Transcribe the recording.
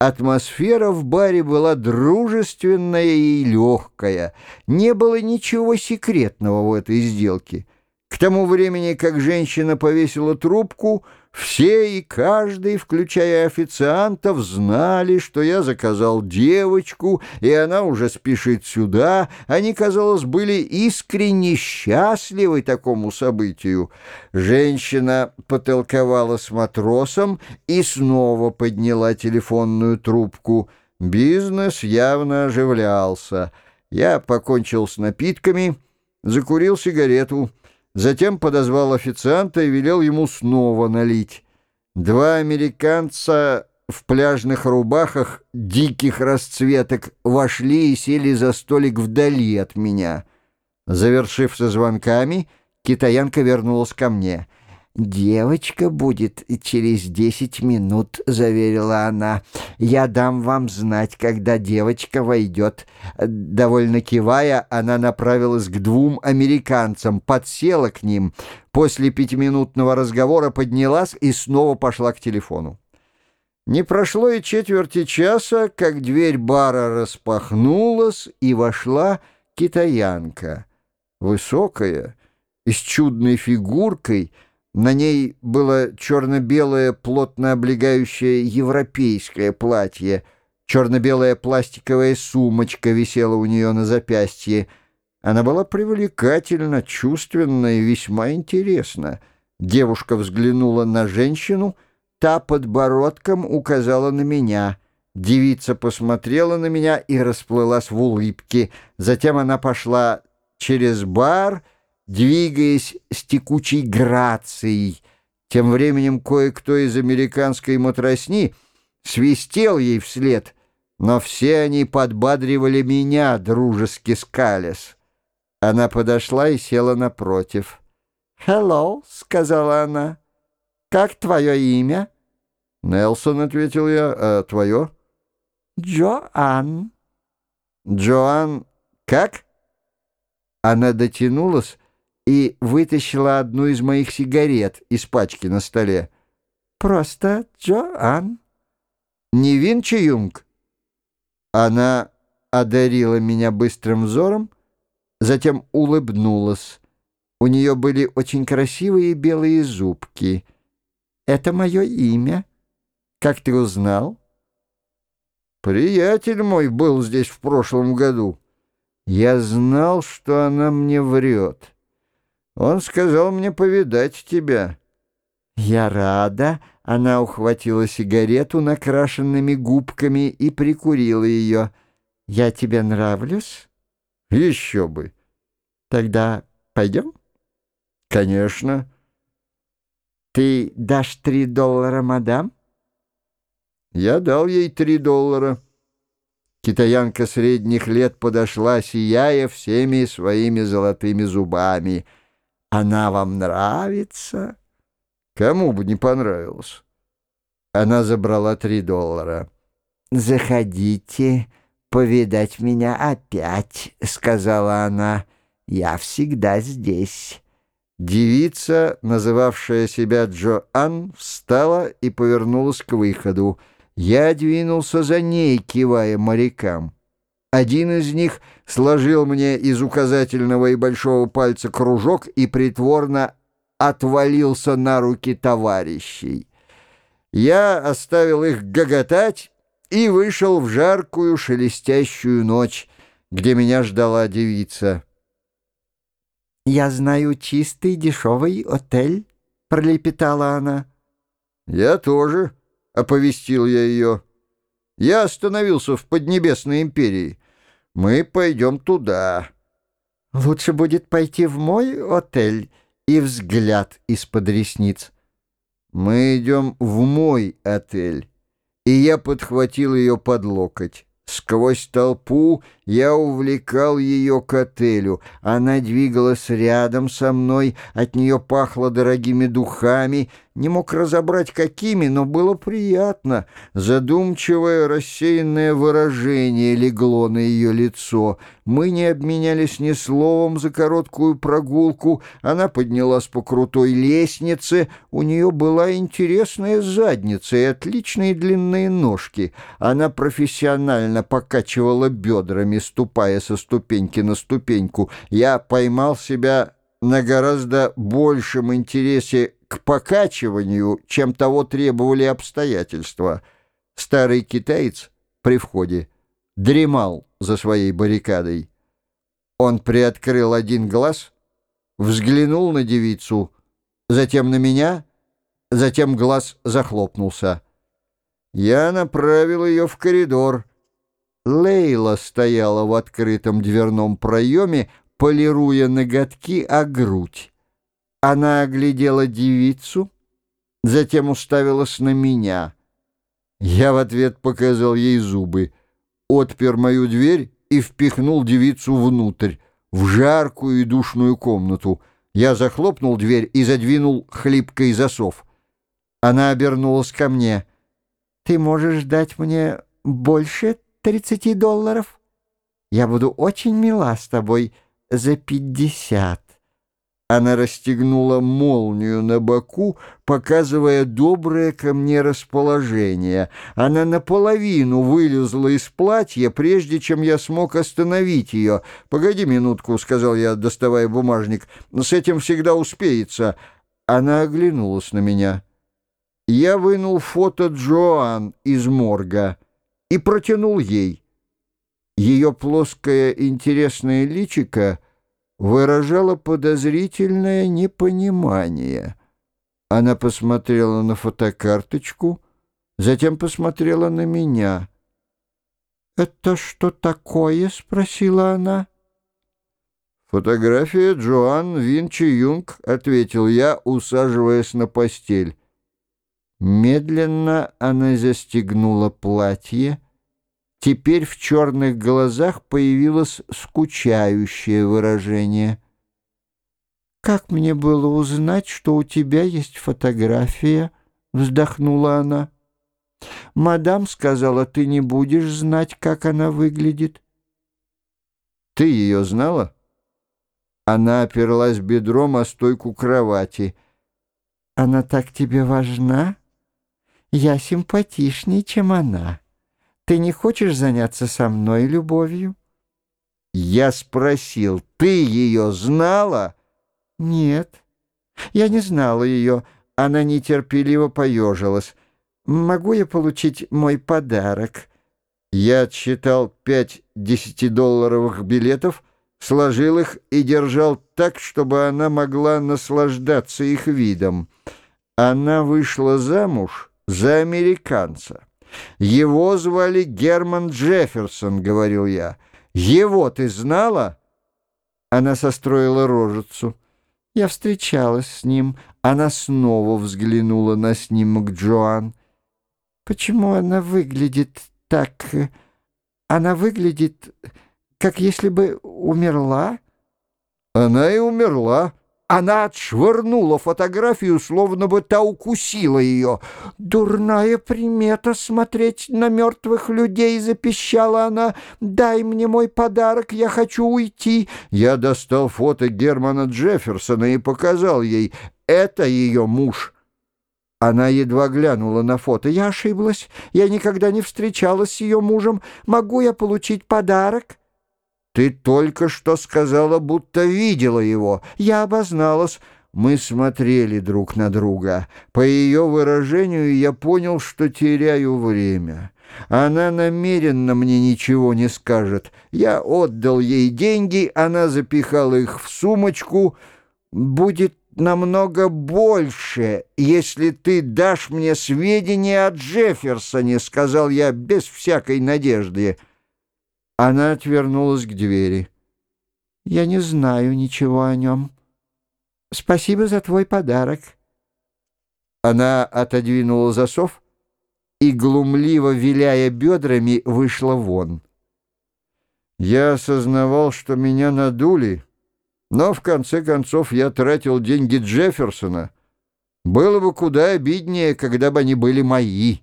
Атмосфера в баре была дружественная и легкая. Не было ничего секретного в этой сделке. К тому времени, как женщина повесила трубку, все и каждый, включая официантов, знали, что я заказал девочку, и она уже спешит сюда. Они, казалось, были искренне счастливы такому событию. Женщина потолковала с матросом и снова подняла телефонную трубку. Бизнес явно оживлялся. Я покончил с напитками, закурил сигарету. Затем подозвал официанта и велел ему снова налить. Два американца в пляжных рубахах диких расцветок вошли и сели за столик вдали от меня. Завершив со звонками, китаянка вернулась ко мне. «Девочка будет через 10 минут», — заверила она. «Я дам вам знать, когда девочка войдет». Довольно кивая, она направилась к двум американцам, подсела к ним. После 5-минутного разговора поднялась и снова пошла к телефону. Не прошло и четверти часа, как дверь бара распахнулась, и вошла китаянка. Высокая и с чудной фигуркой. На ней было черно-белое, плотно облегающее европейское платье. Черно-белая пластиковая сумочка висела у нее на запястье. Она была привлекательна, чувственна и весьма интересна. Девушка взглянула на женщину, та подбородком указала на меня. Девица посмотрела на меня и расплылась в улыбке. Затем она пошла через бар, двигаясь с текучей грацией. Тем временем кое-кто из американской матросни свистел ей вслед, но все они подбадривали меня, дружески скалясь. Она подошла и села напротив. «Hello», — сказала она. «Как твое имя?» «Нелсон», — ответил я. «А твое?» «Джоан». «Джоан как?» Она дотянулась и вытащила одну из моих сигарет из пачки на столе. «Просто Джоан». «Не Винчи-Юнг?» Она одарила меня быстрым взором, затем улыбнулась. У нее были очень красивые белые зубки. «Это мое имя. Как ты узнал?» «Приятель мой был здесь в прошлом году. Я знал, что она мне врет. Он сказал мне повидать тебя». «Я рада». Она ухватила сигарету накрашенными губками и прикурила ее. «Я тебе нравлюсь?» «Еще бы». «Тогда пойдем?» «Конечно». «Ты дашь $3, мадам?» Я дал ей $3. Китаянка средних лет подошла, сияя всеми своими золотыми зубами. «Она вам нравится?» «Кому бы не понравилось». Она забрала $3. «Заходите повидать меня опять», — сказала она. «Я всегда здесь». Девица, называвшая себя Джоан, встала и повернулась к выходу. Я двинулся за ней, кивая морякам. Один из них сложил мне из указательного и большого пальца кружок и притворно отвалился на руки товарищей. Я оставил их гоготать и вышел в жаркую шелестящую ночь, где меня ждала девица. «Я знаю чистый дешевый отель», — пролепетала она. «Я тоже», — оповестил я ее. «Я остановился в Поднебесной империи. Мы пойдем туда». «Лучше будет пойти в мой отель», и взгляд из-под ресниц. «Мы идем в мой отель». И я подхватил ее под локоть. Сквозь толпу я увлекал ее к отелю. Она двигалась рядом со мной, от нее пахло дорогими духами. не мог разобрать какими, но было приятно. Задумчивое, рассеянное выражение легло на ее лицо. Мы не обменялись ни словом за короткую прогулку. Она поднялась по крутой лестнице. У нее была интересная задница и отличные длинные ножки. Она профессионально покачивала бедрами, ступая со ступеньки на ступеньку. Я поймал себя на гораздо большем интересе к покачиванию, чем того требовали обстоятельства. Старый китаец при входе дремал за своей баррикадой. Он приоткрыл один глаз, взглянул на девицу, затем на меня, затем глаз захлопнулся. Я направил ее в коридор. Лейла стояла в открытом дверном проеме, полируя ноготки о грудь. Она оглядела девицу, затем уставилась на меня. Я в ответ показал ей зубы, отпер мою дверь и впихнул девицу внутрь, в жаркую и душную комнату. Я захлопнул дверь и задвинул хлипкий засов. Она обернулась ко мне. «Ты можешь дать мне больше $30? Я буду очень мила с тобой за 50». Она расстегнула молнию на боку, показывая доброе ко мне расположение. Она наполовину вылезла из платья, прежде чем я смог остановить ее. «Погоди минутку», — сказал я, доставая бумажник, — «с этим всегда успеется». Она оглянулась на меня. Я вынул фото Джоан из морга и протянул ей. Ее плоское интересное личико выражало подозрительное непонимание. Она посмотрела на фотокарточку, затем посмотрела на меня. «Это что такое?» — спросила она. «Фотография Джоан Винчи-Юнг», — ответил я, усаживаясь на постель. Медленно она застегнула платье. Теперь в черных глазах появилось скучающее выражение. «Как мне было узнать, что у тебя есть фотография?» — вздохнула она. «Мадам сказала, ты не будешь знать, как она выглядит». «Ты ее знала?» Она оперлась бедром о стойку кровати. «Она так тебе важна? Я симпатичнее, чем она. Ты не хочешь заняться со мной любовью?» Я спросил: «Ты ее знала?» «Нет, я не знала ее». Она нетерпеливо поежилась. «Могу я получить мой подарок?» Я отсчитал 5 10-долларовых билетов, сложил их и держал так, чтобы она могла наслаждаться их видом. Она вышла замуж за американца. «Его звали Герман Джефферсон», — говорил я. «Его ты знала?» Она состроила рожицу. «Я встречалась с ним». Она снова взглянула на снимок Джоан. «Почему она выглядит так? Она выглядит, как если бы умерла». «Она и умерла». Она отшвырнула фотографию, словно бы та укусила ее. «Дурная примета смотреть на мертвых людей», — запищала она. «Дай мне мой подарок, я хочу уйти». Я достал фото Германа Джефферсона и показал ей. Это ее муж. Она едва глянула на фото. «Я ошиблась. Я никогда не встречалась с ее мужем. Могу я получить подарок?» «Ты только что сказала, будто видела его». Я обозналась. Мы смотрели друг на друга. По ее выражению я понял, что теряю время. Она намеренно мне ничего не скажет. Я отдал ей деньги, она запихала их в сумочку. «Будет намного больше, если ты дашь мне сведения о Джефферсоне», — сказал я без всякой надежды. Она отвернулась к двери. «Я не знаю ничего о нем. Спасибо за твой подарок». Она отодвинула засов и, глумливо виляя бедрами, вышла вон. Я осознавал, что меня надули, но в конце концов я тратил деньги Джефферсона. Было бы куда обиднее, когда бы они были мои.